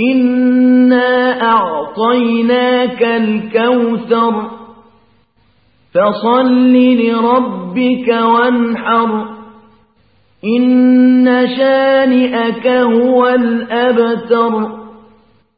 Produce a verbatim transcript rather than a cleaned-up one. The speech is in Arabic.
إنا أعطيناك الكوثر فصل لربك وانحر إن شانئك هو الأبتر.